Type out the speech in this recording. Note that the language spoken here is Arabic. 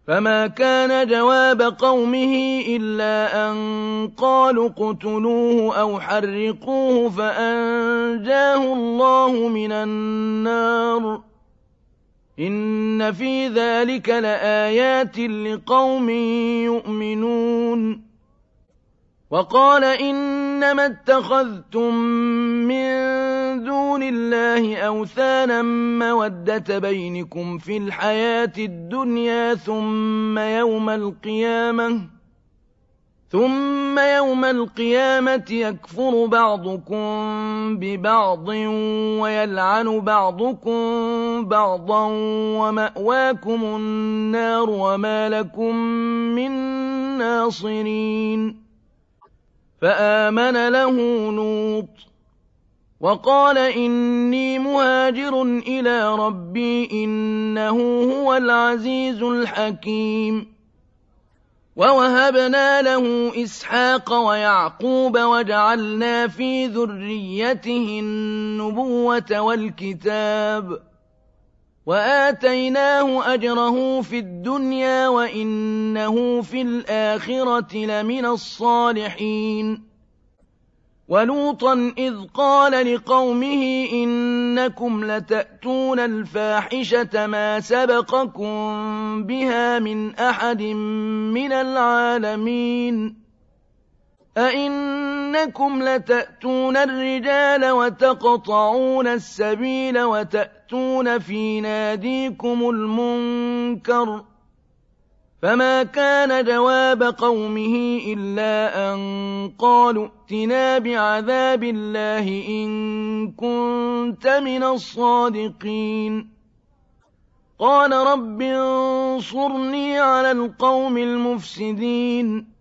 فما كان جواب قومه إلا أن قالوا اقتلوه أو حرقوه فأنجاه الله من النار إن في ذلك لآيات لقوم يؤمنون وقال إنما اتخذتم من دون الله أوثانا مودة بينكم في الحياة الدنيا ثم يوم القيامة يكفر بعضكم ببعض ويلعن بعضكم بعضا ومأواكم النار وما لكم من ناصرين فآمن له لوط وقال إني مهاجر إلى ربي إنه هو العزيز الحكيم ووهبنا له إسحاق ويعقوب وجعلنا في ذريته النبوة والكتاب وآتيناه أجره في الدنيا وإنه في الآخرة لمن الصالحين ولوطا إذ قال لقومه إنكم لتأتون الفاحشة ما سبقكم بها من أحد من العالمين أئنكم لتأتون الرجال وتقطعون السبيل وتأتون في ناديكم المنكر فما كان جواب قومه إلا أن قالوا ائتنا بعذاب الله إن كنت من الصادقين قال رب انصرني على القوم المفسدين